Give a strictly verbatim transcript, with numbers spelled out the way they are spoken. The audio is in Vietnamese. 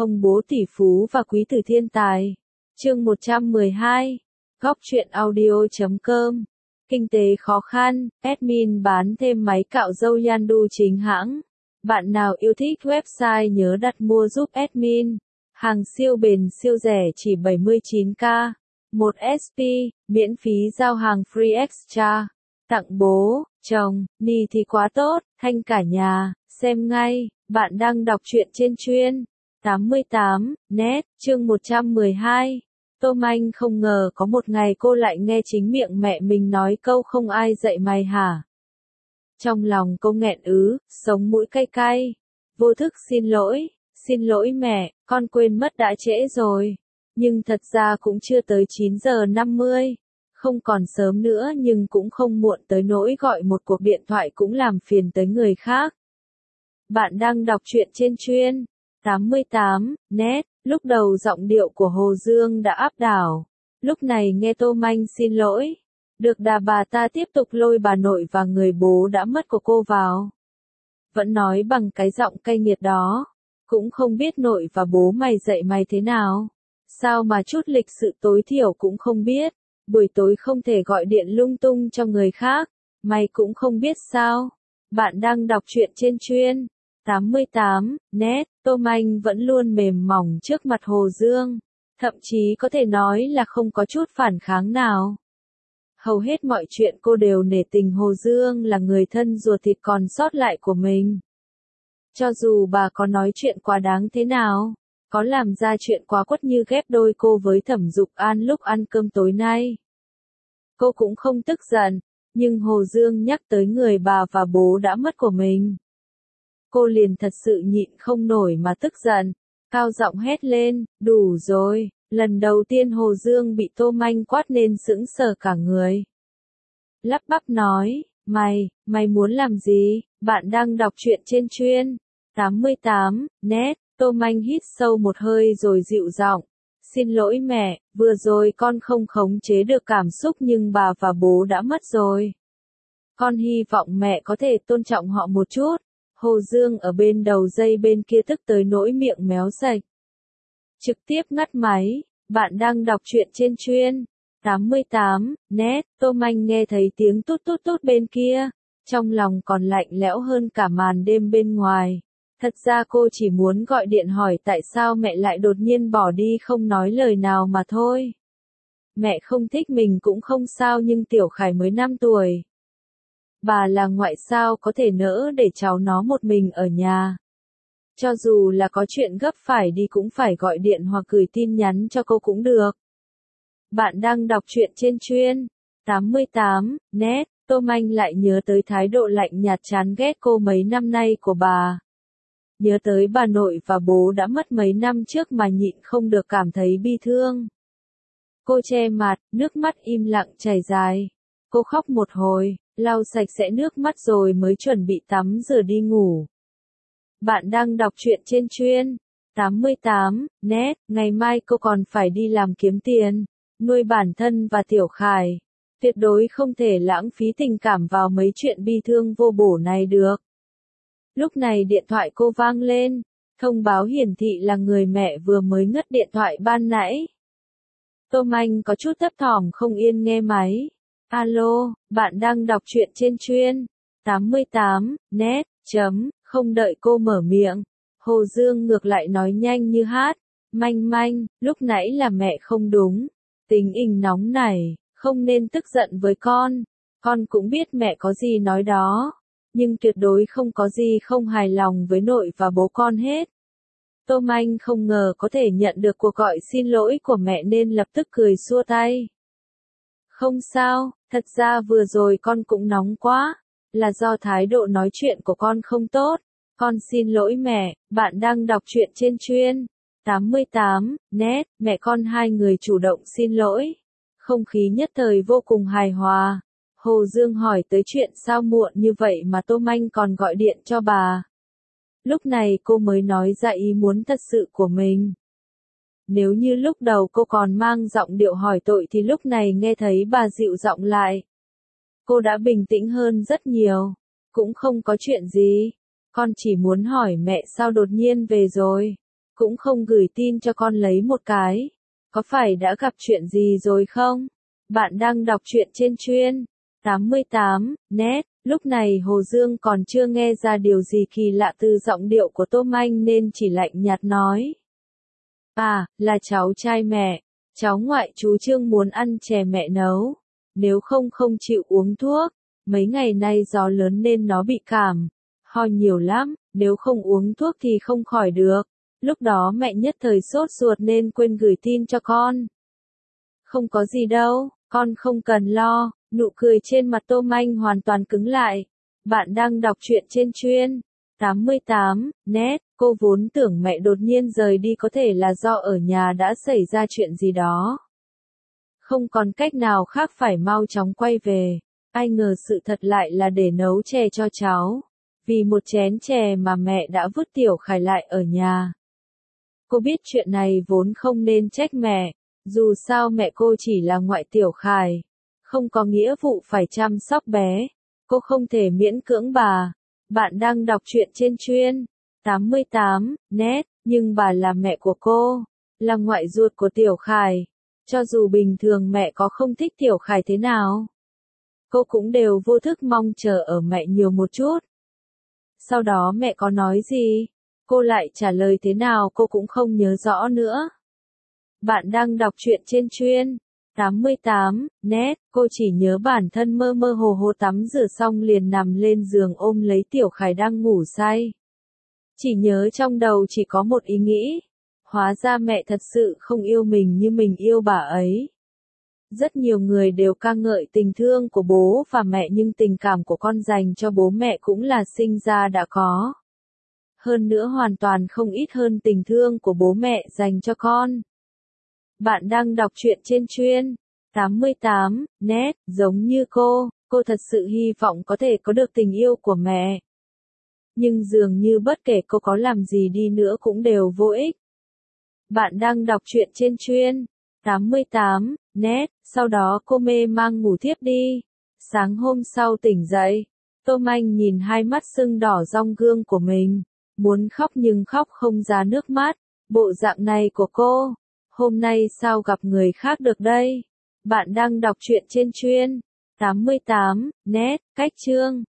Ông bố tỷ phú và quý tử thiên tài. Chương một trăm mười hai. Góc truyện audio chấm com. Kinh tế khó khăn, admin bán thêm máy cạo râu Yandu chính hãng. Bạn nào yêu thích website nhớ đặt mua giúp admin. Hàng siêu bền siêu rẻ chỉ bảy mươi chín k. một ét pê, miễn phí giao hàng free extra. Tặng bố, chồng, ni thì quá tốt, thanh cả nhà, xem ngay, bạn đang đọc truyện trên chuyên. tám mươi tám, net, chương một trăm mười hai. Tôm Anh không ngờ có một ngày cô lại nghe chính miệng mẹ mình nói câu không ai dạy mày hả. Trong lòng cô nghẹn ứ, sống mũi cay cay. Vô thức xin lỗi, xin lỗi mẹ, con quên mất đã trễ rồi. Nhưng thật ra cũng chưa tới chín giờ năm mươi. Không còn sớm nữa nhưng cũng không muộn tới nỗi gọi một cuộc điện thoại cũng làm phiền tới người khác. Bạn đang đọc truyện trên chuyên. tám mươi tám, net, lúc đầu giọng điệu của Hồ Dương đã áp đảo. Lúc này nghe Tôm Anh xin lỗi. Được đà bà ta tiếp tục lôi bà nội và người bố đã mất của cô vào. Vẫn nói bằng cái giọng cay nghiệt đó. Cũng không biết nội và bố mày dạy mày thế nào. Sao mà chút lịch sự tối thiểu cũng không biết. Buổi tối không thể gọi điện lung tung cho người khác. Mày cũng không biết sao. Bạn đang đọc truyện trên chuyên. tám mươi tám, net, Tôm Anh vẫn luôn mềm mỏng trước mặt Hồ Dương. Thậm chí có thể nói là không có chút phản kháng nào. Hầu hết mọi chuyện cô đều nể tình Hồ Dương là người thân ruột thịt còn sót lại của mình. Cho dù bà có nói chuyện quá đáng thế nào, có làm ra chuyện quá quất như ghép đôi cô với Thẩm Dục An lúc ăn cơm tối nay. Cô cũng không tức giận, nhưng Hồ Dương nhắc tới người bà và bố đã mất của mình. Cô liền thật sự nhịn không nổi mà tức giận, cao giọng hét lên, đủ rồi. Lần đầu tiên Hồ Dương bị Tôm Anh quát nên sững sờ cả người. Lắp bắp nói, mày, mày muốn làm gì? Bạn đang đọc truyện trên chuyên. tám mươi tám, net, Tôm Anh hít sâu một hơi rồi dịu giọng. Xin lỗi mẹ, vừa rồi con không khống chế được cảm xúc nhưng bà và bố đã mất rồi. Con hy vọng mẹ có thể tôn trọng họ một chút. Hồ Dương ở bên đầu dây bên kia tức tới nỗi miệng méo sạch. Trực tiếp ngắt máy, bạn đang đọc truyện trên chuyên. tám mươi tám, net, Tôm Anh nghe thấy tiếng tút tút tút bên kia. Trong lòng còn lạnh lẽo hơn cả màn đêm bên ngoài. Thật ra cô chỉ muốn gọi điện hỏi tại sao mẹ lại đột nhiên bỏ đi không nói lời nào mà thôi. Mẹ không thích mình cũng không sao nhưng Tiểu Khải mới năm tuổi. Bà là ngoại sao có thể nỡ để cháu nó một mình ở nhà. Cho dù là có chuyện gấp phải đi cũng phải gọi điện hoặc gửi tin nhắn cho cô cũng được. Bạn đang đọc truyện trên chuyên. tám mươi tám, net, Tôm Anh lại nhớ tới thái độ lạnh nhạt chán ghét cô mấy năm nay của bà. Nhớ tới bà nội và bố đã mất mấy năm trước mà nhịn không được cảm thấy bi thương. Cô che mặt, nước mắt im lặng chảy dài. Cô khóc một hồi, lau sạch sẽ nước mắt rồi mới chuẩn bị tắm rửa đi ngủ. Bạn đang đọc truyện trên chuyên. tám mươi tám, net, ngày mai cô còn phải đi làm kiếm tiền, nuôi bản thân và Tiểu Khải. Tuyệt đối không thể lãng phí tình cảm vào mấy chuyện bi thương vô bổ này được. Lúc này điện thoại cô vang lên, thông báo hiển thị là người mẹ vừa mới ngắt điện thoại ban nãy. Tôm Anh có chút thấp thỏm không yên nghe máy. Alo, bạn đang đọc truyện trên chuyên. tám mươi tám, net, chấm, không đợi cô mở miệng. Hồ Dương ngược lại nói nhanh như hát. Manh manh, lúc nãy là mẹ không đúng. Tính tình nóng này, không nên tức giận với con. Con cũng biết mẹ có gì nói đó. Nhưng tuyệt đối không có gì không hài lòng với nội và bố con hết. Tôm Anh không ngờ có thể nhận được cuộc gọi xin lỗi của mẹ nên lập tức cười xua tay. Không sao, thật ra vừa rồi con cũng nóng quá. Là do thái độ nói chuyện của con không tốt. Con xin lỗi mẹ, bạn đang đọc truyện trên chuyên. tám mươi tám, net, mẹ con hai người chủ động xin lỗi. Không khí nhất thời vô cùng hài hòa. Hồ Dương hỏi tới chuyện sao muộn như vậy mà Tôm Anh còn gọi điện cho bà. Lúc này cô mới nói ra ý muốn thật sự của mình. Nếu như lúc đầu cô còn mang giọng điệu hỏi tội thì lúc này nghe thấy bà dịu giọng lại. Cô đã bình tĩnh hơn rất nhiều. Cũng không có chuyện gì. Con chỉ muốn hỏi mẹ sao đột nhiên về rồi. cũng không gửi tin cho con lấy một cái. Có phải đã gặp chuyện gì rồi không? Bạn đang đọc truyện trên chuyên tám mươi tám net. Lúc này Hồ Dương còn chưa nghe ra điều gì kỳ lạ từ giọng điệu của Tô Manh nên chỉ lạnh nhạt nói. À, là cháu trai mẹ. Cháu ngoại chú Trương muốn ăn chè mẹ nấu. Nếu không không chịu uống thuốc. Mấy ngày nay gió lớn nên nó bị cảm. Ho nhiều lắm, nếu không uống thuốc thì không khỏi được. Lúc đó mẹ nhất thời sốt ruột nên quên gửi tin cho con. Không có gì đâu, con không cần lo. Nụ cười trên mặt Tô Manh hoàn toàn cứng lại. Bạn đang đọc truyện trên chuyên tám mươi tám net. Cô vốn tưởng mẹ đột nhiên rời đi có thể là do ở nhà đã xảy ra chuyện gì đó. Không còn cách nào khác phải mau chóng quay về. Ai ngờ sự thật lại là để nấu chè cho cháu. Vì một chén chè mà mẹ đã vứt Tiểu Khải lại ở nhà. Cô biết chuyện này vốn không nên trách mẹ. Dù sao mẹ cô chỉ là ngoại Tiểu Khải. Không có nghĩa vụ phải chăm sóc bé. Cô không thể miễn cưỡng bà. Bạn đang đọc truyện trên chuyên tám mươi tám net. Nhưng bà là mẹ của cô. Là ngoại ruột của Tiểu Khải. Cho dù bình thường mẹ có không thích Tiểu Khải thế nào. Cô cũng đều vô thức mong chờ ở mẹ nhiều một chút. Sau đó mẹ có nói gì? Cô lại trả lời thế nào cô cũng không nhớ rõ nữa. Bạn đang đọc truyện trên chuyên tám mươi tám net. Cô chỉ nhớ bản thân mơ mơ hồ hồ tắm rửa xong liền nằm lên giường ôm lấy Tiểu Khải đang ngủ say. Chỉ nhớ trong đầu chỉ có một ý nghĩ. Hóa ra mẹ thật sự không yêu mình như mình yêu bà ấy. Rất nhiều người đều ca ngợi tình thương của bố và mẹ nhưng tình cảm của con dành cho bố mẹ cũng là sinh ra đã có. Hơn nữa hoàn toàn không ít hơn tình thương của bố mẹ dành cho con. Bạn đang đọc truyện trên chuyên tám mươi tám net. Giống như cô, cô thật sự hy vọng có thể có được tình yêu của mẹ. Nhưng dường như bất kể cô có làm gì đi nữa cũng đều vô ích. Bạn đang đọc truyện trên chuyên tám mươi tám net. Sau đó cô mê mang ngủ thiếp đi. Sáng hôm sau tỉnh dậy, Tô Manh nhìn hai mắt sưng đỏ rong gương của mình. Muốn khóc nhưng khóc không ra nước mắt. Bộ dạng này của cô, hôm nay sao gặp người khác được đây? Bạn đang đọc truyện trên chuyên tám mươi tám net. Cách chương